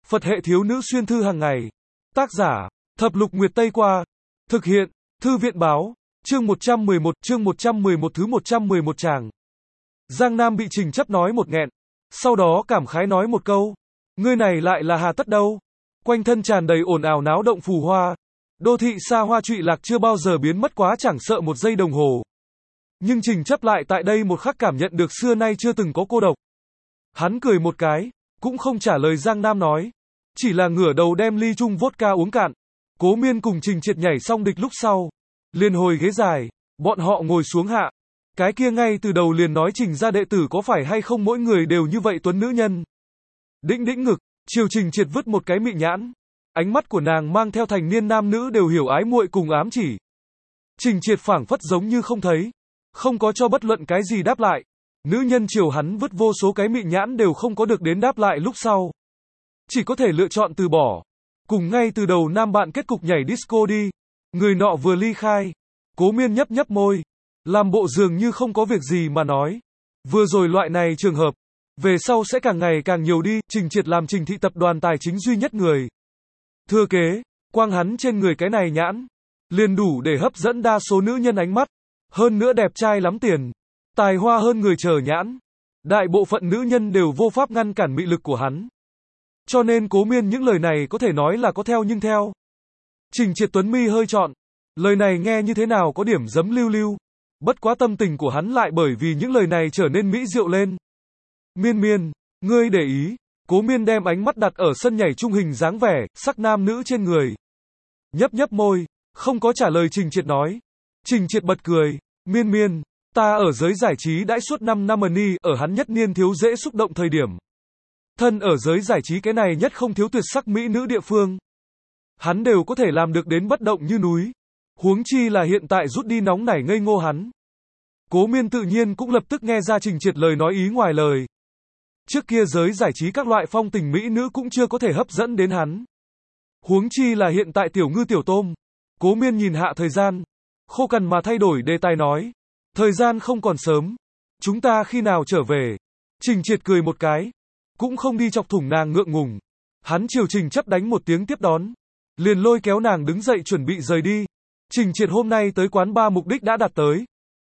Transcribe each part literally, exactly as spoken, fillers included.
Phật hệ thiếu nữ xuyên thư hàng ngày. Tác giả, Thập Lục Nguyệt Tây Qua. Thực hiện, Thư viện báo. Chương một trăm mười một, chương một trăm mười một thứ một trăm mười một tràng. Giang Nam bị Trình Chấp nói một nghẹn. Sau đó cảm khái nói một câu. Ngươi này lại là hà tất đâu. Quanh thân tràn đầy ồn ào náo động phù hoa. Đô thị xa hoa trụy lạc chưa bao giờ biến mất quá chẳng sợ một giây đồng hồ. Nhưng Trình Chấp lại tại đây một khắc cảm nhận được xưa nay chưa từng có cô độc. Hắn cười một cái, cũng không trả lời Giang Nam nói. Chỉ là ngửa đầu đem ly chung vodka uống cạn. Cố Miên cùng Trình Triệt nhảy xong địch lúc sau. Liền hồi ghế dài, bọn họ ngồi xuống hạ. Cái kia ngay từ đầu liền nói Trình gia đệ tử có phải hay không mỗi người đều như vậy tuấn nữ nhân. Đĩnh đĩnh ngực, chiều Trình Triệt vứt một cái mị nhãn. Ánh mắt của nàng mang theo thành niên nam nữ đều hiểu ái muội cùng ám chỉ. Trình Triệt phảng phất giống như không thấy. Không có cho bất luận cái gì đáp lại. Nữ nhân chiều hắn vứt vô số cái mị nhãn đều không có được đến đáp lại lúc sau. Chỉ có thể lựa chọn từ bỏ. Cùng ngay từ đầu nam bạn kết cục nhảy disco đi. Người nọ vừa ly khai. Cố Miên nhấp nhấp môi. Làm bộ dường như không có việc gì mà nói. Vừa rồi loại này trường hợp. Về sau sẽ càng ngày càng nhiều đi. Trình Triệt làm Trình thị tập đoàn tài chính duy nhất người thừa kế. Quang hắn trên người cái này nhãn. Liền đủ để hấp dẫn đa số nữ nhân ánh mắt. Hơn nữa đẹp trai lắm tiền. Tài hoa hơn người chờ nhãn. Đại bộ phận nữ nhân đều vô pháp ngăn cản mị lực của hắn. Cho nên Cố Miên những lời này có thể nói là có theo nhưng theo. Trình Triệt tuấn mi hơi trọn. Lời này nghe như thế nào có điểm giấm lưu lưu. Bất quá tâm tình của hắn lại bởi vì những lời này trở nên mỹ diệu lên. Miên Miên, ngươi để ý. Cố Miên đem ánh mắt đặt ở sân nhảy trung hình dáng vẻ, sắc nam nữ trên người. Nhấp nhấp môi, không có trả lời Trình Triệt nói. Trình Triệt bật cười. Miên Miên, ta ở giới giải trí đãi suốt năm năm ni, ở hắn nhất niên thiếu dễ xúc động thời điểm. Thân ở giới giải trí cái này nhất không thiếu tuyệt sắc mỹ nữ địa phương. Hắn đều có thể làm được đến bất động như núi. Huống chi là hiện tại rút đi nóng nảy ngây ngô hắn. Cố Miên tự nhiên cũng lập tức nghe ra Trình Triệt lời nói ý ngoài lời. Trước kia giới giải trí các loại phong tình mỹ nữ cũng chưa có thể hấp dẫn đến hắn. Huống chi là hiện tại tiểu ngư tiểu tôm. Cố Miên nhìn hạ thời gian. Khô cằn mà thay đổi đề tài nói. Thời gian không còn sớm. Chúng ta khi nào trở về? Trình Triệt cười một cái. Cũng không đi chọc thủng nàng ngượng ngùng. Hắn chiều Trình Chấp đánh một tiếng tiếp đón. Liền lôi kéo nàng đứng dậy chuẩn bị rời đi. Trình Triệt hôm nay tới quán bar mục đích đã đạt tới.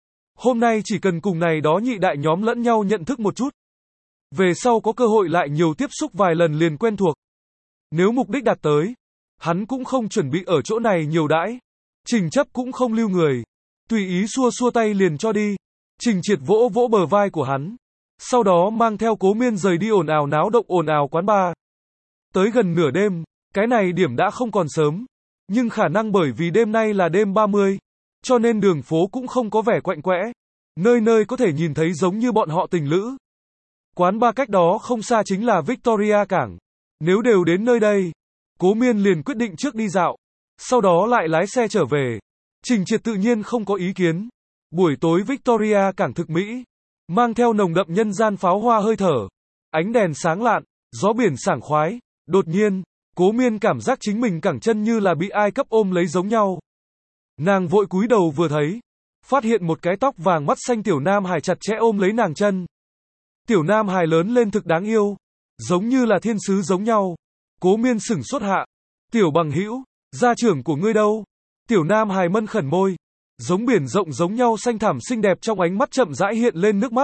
Hôm nay chỉ cần cùng này đó nhị đại nhóm lẫn nhau nhận thức một chút. Về sau có cơ hội lại nhiều tiếp xúc vài lần liền quen thuộc. Nếu mục đích đạt tới, hắn cũng không chuẩn bị ở chỗ này nhiều đãi. Trình Chấp cũng không lưu người. Tùy ý xua xua tay liền cho đi. Trình Triệt vỗ vỗ bờ vai của hắn. Sau đó mang theo Cố Miên rời đi ồn ào náo động ồn ào quán bar. Tới gần nửa đêm, cái này điểm đã không còn sớm. Nhưng khả năng bởi vì đêm nay là đêm ba mươi. Cho nên đường phố cũng không có vẻ quạnh quẽ. Nơi nơi có thể nhìn thấy giống như bọn họ tình lữ. Quán bar cách đó không xa chính là Victoria Cảng. Nếu đều đến nơi đây, Cố Miên liền quyết định trước đi dạo. Sau đó lại lái xe trở về. Trình Triệt tự nhiên không có ý kiến. Buổi tối Victoria Cảng thực mỹ. Mang theo nồng đậm nhân gian pháo hoa hơi thở. Ánh đèn sáng lạn, gió biển sảng khoái. Đột nhiên, Cố Miên cảm giác chính mình cẳng chân như là bị ai cấp ôm lấy giống nhau. Nàng vội cúi đầu vừa thấy. Phát hiện một cái tóc vàng mắt xanh tiểu nam hài chặt chẽ ôm lấy nàng chân. Tiểu nam hài lớn lên thực đáng yêu. Giống như là thiên sứ giống nhau. Cố Miên sửng sốt hạ. Tiểu bằng hữu, gia trưởng của ngươi đâu? Tiểu nam hài mân khẩn môi. Giống biển rộng giống nhau xanh thẳm xinh đẹp trong ánh mắt chậm rãi hiện lên nước mắt.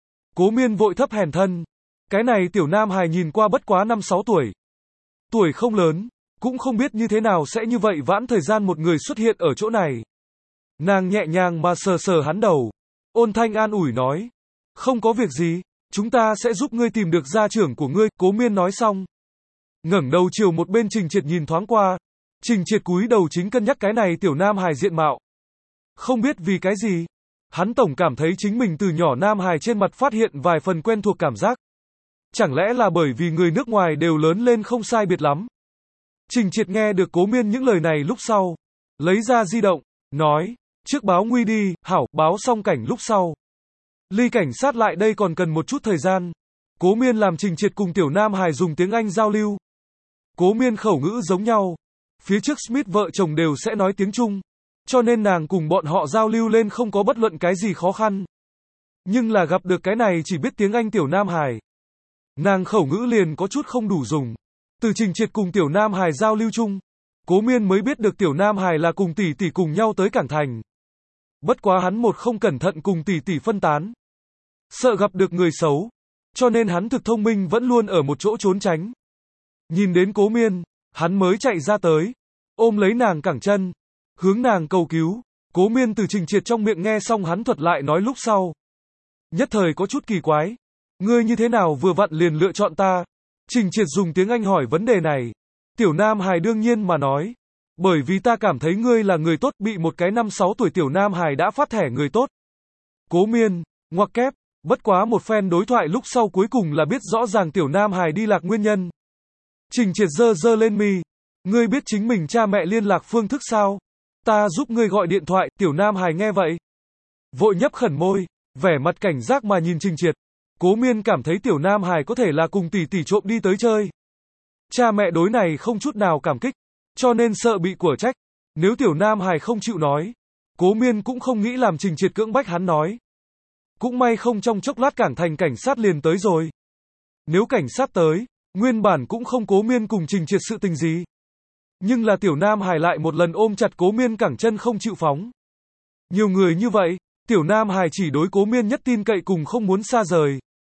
Cố Miên vội thấp hèn thân. Cái này tiểu nam hài nhìn qua bất quá năm sáu tuổi. Tuổi không lớn, cũng không biết như thế nào sẽ như vậy vãn thời gian một người xuất hiện ở chỗ này. Nàng nhẹ nhàng mà sờ sờ hắn đầu. Ôn thanh an ủi nói. Không có việc gì, chúng ta sẽ giúp ngươi tìm được gia trưởng của ngươi. Cố Miên nói xong. Ngẩng đầu chiều một bên Trình Triệt nhìn thoáng qua. Trình Triệt cúi đầu chính cân nhắc cái này tiểu nam hài diện mạo. Không biết vì cái gì, hắn tổng cảm thấy chính mình từ nhỏ nam hài trên mặt phát hiện vài phần quen thuộc cảm giác. Chẳng lẽ là bởi vì người nước ngoài đều lớn lên không sai biệt lắm. Trình Triệt nghe được Cố Miên những lời này lúc sau. Lấy ra di động, nói, trước báo nguy đi, hảo, báo xong cảnh lúc sau. Ly cảnh sát lại đây còn cần một chút thời gian. Cố Miên làm Trình Triệt cùng tiểu nam hài dùng tiếng Anh giao lưu. Cố Miên khẩu ngữ giống nhau. Phía trước Smith vợ chồng đều sẽ nói tiếng Trung. Cho nên nàng cùng bọn họ giao lưu lên không có bất luận cái gì khó khăn. Nhưng là gặp được cái này chỉ biết tiếng Anh tiểu nam hài. Nàng khẩu ngữ liền có chút không đủ dùng. Từ Trình Triệt cùng Tiểu Nam Hải giao lưu chung, Cố Miên mới biết được Tiểu Nam Hải là cùng tỷ tỷ cùng nhau tới Cảng Thành. Bất quá hắn một không cẩn thận cùng tỷ tỷ phân tán. Sợ gặp được người xấu, cho nên hắn thực thông minh vẫn luôn ở một chỗ trốn tránh. Nhìn đến Cố Miên, hắn mới chạy ra tới, ôm lấy nàng cẳng chân, hướng nàng cầu cứu. Cố Miên từ Trình Triệt trong miệng nghe xong hắn thuật lại nói lúc sau. Nhất thời có chút kỳ quái. Ngươi như thế nào vừa vặn liền lựa chọn ta? Trình Triệt dùng tiếng Anh hỏi vấn đề này. Tiểu Nam Hải đương nhiên mà nói. Bởi vì ta cảm thấy ngươi là người tốt, bị một cái năm sáu tuổi Tiểu Nam Hải đã phát thẻ người tốt. Cố Miên, ngoặc kép, bất quá một phen đối thoại lúc sau cuối cùng là biết rõ ràng Tiểu Nam Hải đi lạc nguyên nhân. Trình Triệt giơ giơ lên mi. Ngươi biết chính mình cha mẹ liên lạc phương thức sao? Ta giúp ngươi gọi điện thoại. Tiểu Nam Hải nghe vậy, vội nhấp khẩn môi, vẻ mặt cảnh giác mà nhìn Trình Triệt. Cố Miên cảm thấy Tiểu Nam Hải có thể là cùng tỷ tỷ trộm đi tới chơi. Cha mẹ đối này không chút nào cảm kích, cho nên sợ bị của trách. Nếu Tiểu Nam Hải không chịu nói, Cố Miên cũng không nghĩ làm Trình Triệt cưỡng bách hắn nói. Cũng may không trong chốc lát Cảng Thành cảnh sát liền tới rồi. Nếu cảnh sát tới, nguyên bản cũng không Cố Miên cùng Trình Triệt sự tình gì. Nhưng là Tiểu Nam Hải lại một lần ôm chặt Cố Miên cẳng chân không chịu phóng. Nhiều người như vậy, Tiểu Nam Hải chỉ đối Cố Miên nhất tin cậy cùng không muốn xa rời.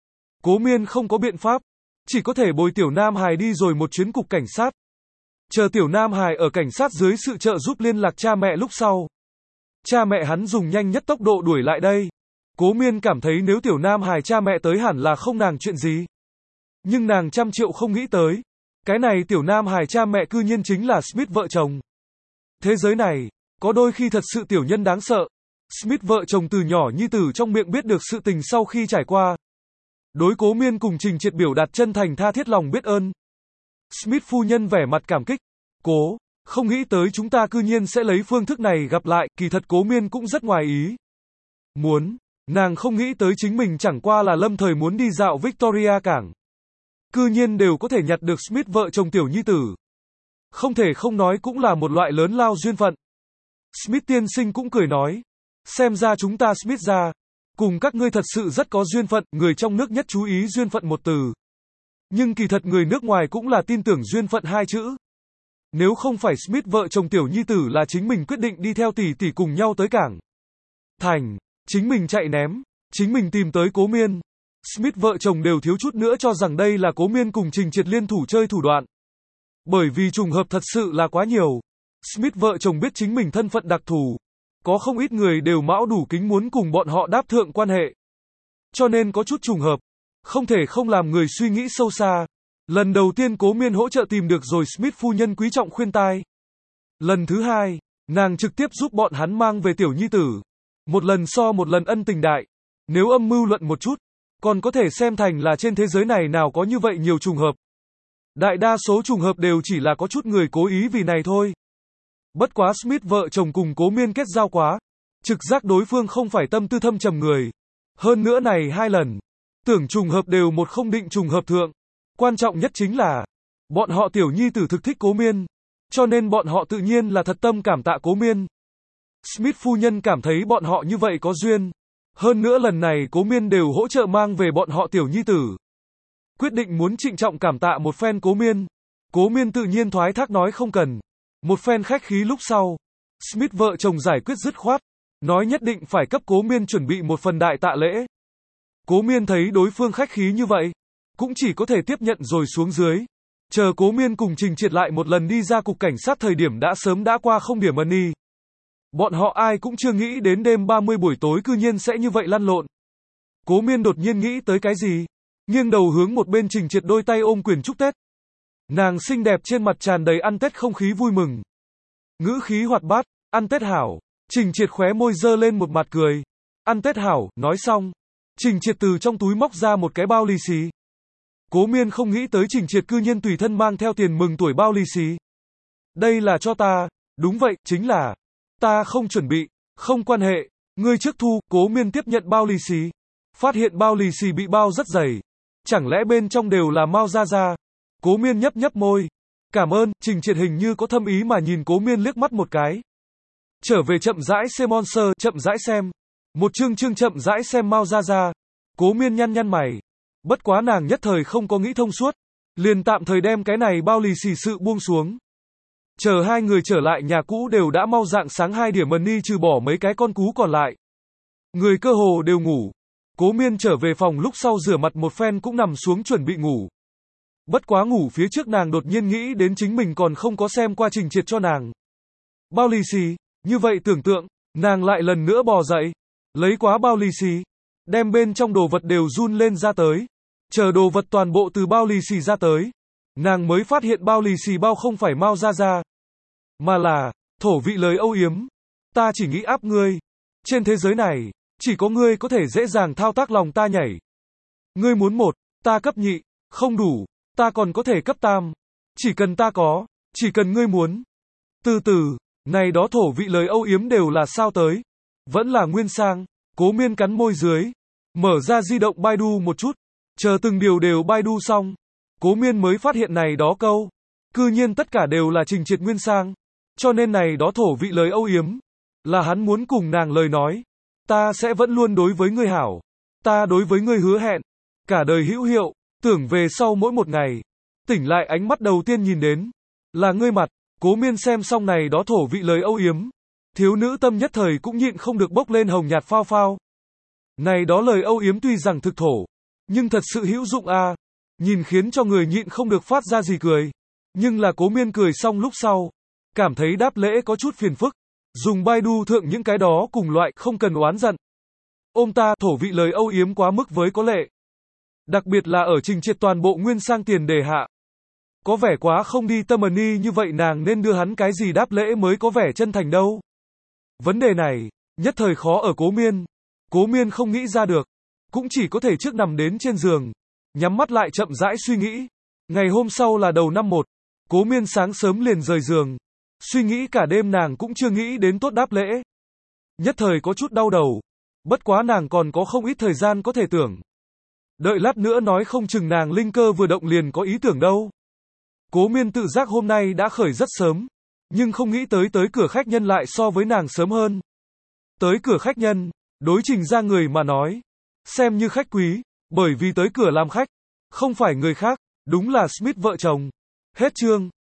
Cố Miên không có biện pháp, chỉ có thể bồi Tiểu Nam Hải đi rồi một chuyến cục cảnh sát. Chờ Tiểu Nam Hải ở cảnh sát dưới sự trợ giúp liên lạc cha mẹ lúc sau. Cha mẹ hắn dùng nhanh nhất tốc độ đuổi lại đây. Cố Miên cảm thấy nếu Tiểu Nam Hải cha mẹ tới hẳn là không nàng chuyện gì. Nhưng nàng trăm triệu không nghĩ tới. Cái này Tiểu Nam Hải cha mẹ cư nhiên chính là Smith vợ chồng. Thế giới này, có đôi khi thật sự tiểu nhân đáng sợ. Smith vợ chồng từ nhỏ nhi tử trong miệng biết được sự tình sau khi trải qua. Đối Cố Miên cùng Trình Triệt biểu đạt chân thành tha thiết lòng biết ơn. Smith phu nhân vẻ mặt cảm kích. Cố, không nghĩ tới chúng ta cư nhiên sẽ lấy phương thức này gặp lại, kỳ thật Cố Miên cũng rất ngoài ý. Muốn, nàng không nghĩ tới chính mình chẳng qua là lâm thời muốn đi dạo Victoria cảng. Cư nhiên đều có thể nhặt được Smith vợ chồng tiểu nhi tử. Không thể không nói cũng là một loại lớn lao duyên phận. Smith tiên sinh cũng cười nói. Xem ra chúng ta Smith ra, cùng các ngươi thật sự rất có duyên phận, người trong nước nhất chú ý duyên phận một từ. Nhưng kỳ thật người nước ngoài cũng là tin tưởng duyên phận hai chữ. Nếu không phải Smith vợ chồng tiểu nhi tử là chính mình quyết định đi theo tỷ tỷ cùng nhau tới cảng Thành, chính mình chạy ném, chính mình tìm tới Cố Miên. Smith vợ chồng đều thiếu chút nữa cho rằng đây là Cố Miên cùng Trình Triệt liên thủ chơi thủ đoạn. Bởi vì trùng hợp thật sự là quá nhiều. Smith vợ chồng biết chính mình thân phận đặc thù. Có không ít người đều mão đủ kính muốn cùng bọn họ đáp thượng quan hệ. Cho nên có chút trùng hợp. Không thể không làm người suy nghĩ sâu xa. Lần đầu tiên Cố Miên hỗ trợ tìm được rồi Smith phu nhân quý trọng khuyên tai. Lần thứ hai, nàng trực tiếp giúp bọn hắn mang về tiểu nhi tử. Một lần so một lần ân tình đại. Nếu âm mưu luận một chút, còn có thể xem thành là trên thế giới này nào có như vậy nhiều trùng hợp. Đại đa số trùng hợp đều chỉ là có chút người cố ý vì này thôi. Bất quá Smith vợ chồng cùng Cố Miên kết giao quá. Trực giác đối phương không phải tâm tư thâm trầm người. Hơn nữa này hai lần. Tưởng trùng hợp đều một không định trùng hợp thượng. Quan trọng nhất chính là, bọn họ tiểu nhi tử thực thích Cố Miên. Cho nên bọn họ tự nhiên là thật tâm cảm tạ Cố Miên. Smith phu nhân cảm thấy bọn họ như vậy có duyên. Hơn nữa lần này Cố Miên đều hỗ trợ mang về bọn họ tiểu nhi tử. Quyết định muốn trịnh trọng cảm tạ một phen Cố Miên. Cố Miên tự nhiên thoái thác nói không cần. Một phen khách khí lúc sau. Smith vợ chồng giải quyết dứt khoát. Nói nhất định phải cấp Cố Miên chuẩn bị một phần đại tạ lễ. Cố Miên thấy đối phương khách khí như vậy. Cũng chỉ có thể tiếp nhận rồi xuống dưới. Chờ Cố Miên cùng Trình Triệt lại một lần đi ra cục cảnh sát thời điểm đã sớm đã qua không điểm money. Bọn họ ai cũng chưa nghĩ đến đêm ba mươi buổi tối cư nhiên sẽ như vậy lăn lộn. Cố Miên đột nhiên nghĩ tới cái gì? Nghiêng đầu hướng một bên Trình Triệt đôi tay ôm quyền chúc Tết. Nàng xinh đẹp trên mặt tràn đầy ăn Tết không khí vui mừng. Ngữ khí hoạt bát, ăn Tết hảo. Trình Triệt khóe môi dơ lên một mặt cười. Ăn Tết hảo, nói xong. Trình Triệt từ trong túi móc ra một cái bao lì xì. Cố Miên không nghĩ tới Trình Triệt cư nhiên tùy thân mang theo tiền mừng tuổi bao lì xì. Đây là cho ta. Đúng vậy, chính là. Ta không chuẩn bị. Không quan hệ. Ngươi trước thu. Cố Miên tiếp nhận bao lì xì. Phát hiện bao lì xì bị bao rất dày. Chẳng lẽ bên trong đều là Mao Gia Gia? Cố Miên nhấp nhấp môi. Cảm ơn. Trình Triệt hình như có thâm ý mà nhìn Cố Miên liếc mắt một cái. Trở về chậm rãi xem Monster, chậm rãi xem. Một chương chương chậm rãi xem Mao Gia Gia. Cố Miên nhăn nhăn mày. Bất quá nàng nhất thời không có nghĩ thông suốt. liền tạm thời đem cái này bao lì xì sự buông xuống. Chờ hai người trở lại nhà cũ đều đã mau rạng sáng hai điểm mần ni trừ bỏ mấy cái con cú còn lại. Người cơ hồ đều ngủ. Cố Miên trở về phòng lúc sau rửa mặt một phen cũng nằm xuống chuẩn bị ngủ. Bất quá ngủ phía trước nàng đột nhiên nghĩ đến chính mình còn không có xem qua trình triệt cho nàng bao lì xì, như vậy tưởng tượng, nàng lại lần nữa bò dậy, lấy quá bao lì xì, đem bên trong đồ vật đều run lên ra tới, chờ đồ vật toàn bộ từ bao lì xì ra tới, nàng mới phát hiện bao lì xì bao không phải Mao Gia Gia, mà là thổ vị lời âu yếm. Ta chỉ nghĩ áp ngươi, trên thế giới này, chỉ có ngươi có thể dễ dàng thao tác lòng ta nhảy. Ngươi muốn một, ta cấp nhị, không đủ, ta còn có thể cấp tam. Chỉ cần ta có, chỉ cần ngươi muốn. Từ từ, này đó thổ vị lời âu yếm đều là sao tới? Vẫn là nguyên sang. Cố Miên cắn môi dưới, mở ra di động Baidu một chút, chờ từng điều đều Baidu xong. Cố Miên mới phát hiện này đó câu, cư nhiên tất cả đều là trình triệt nguyên sang. Cho nên này đó thổ vị lời âu yếm, là hắn muốn cùng nàng lời nói. Ta sẽ vẫn luôn đối với ngươi hảo. Ta đối với ngươi hứa hẹn, cả đời hữu hiệu, tưởng về sau mỗi một ngày. Tỉnh lại ánh mắt đầu tiên nhìn đến, là ngươi mặt. Cố Miên xem xong này đó thổ vị lời âu yếm. Thiếu nữ tâm nhất thời cũng nhịn không được bốc lên hồng nhạt phao phao. Này đó lời âu yếm tuy rằng thực thổ, nhưng thật sự hữu dụng a. À. Nhìn khiến cho người nhịn không được phát ra gì cười. Nhưng là Cố Miên cười xong lúc sau, cảm thấy đáp lễ có chút phiền phức. Dùng Baidu thượng những cái đó cùng loại không cần oán giận. Ôm ta thổ vị lời âu yếm quá mức với có lệ. Đặc biệt là ở trình triệt toàn bộ nguyên sang tiền đề hạ. Có vẻ quá không đi tâm ni như vậy nàng nên đưa hắn cái gì đáp lễ mới có vẻ chân thành đâu. Vấn đề này, nhất thời khó ở Cố Miên. Cố Miên không nghĩ ra được. Cũng chỉ có thể trước nằm đến trên giường. Nhắm mắt lại chậm rãi suy nghĩ. Ngày hôm sau là đầu năm một. Cố Miên sáng sớm liền rời giường. Suy nghĩ cả đêm nàng cũng chưa nghĩ đến tốt đáp lễ. Nhất thời có chút đau đầu. Bất quá nàng còn có không ít thời gian có thể tưởng. Đợi lát nữa nói không chừng nàng linh cơ vừa động liền có ý tưởng đâu. Cố Miên tự giác hôm nay đã khởi rất sớm. Nhưng không nghĩ tới tới cửa khách nhân lại so với nàng sớm hơn. Tới cửa khách nhân, đối Trình ra người mà nói. Xem như khách quý, bởi vì tới cửa làm khách. Không phải người khác, đúng là Smith vợ chồng. Hết chương.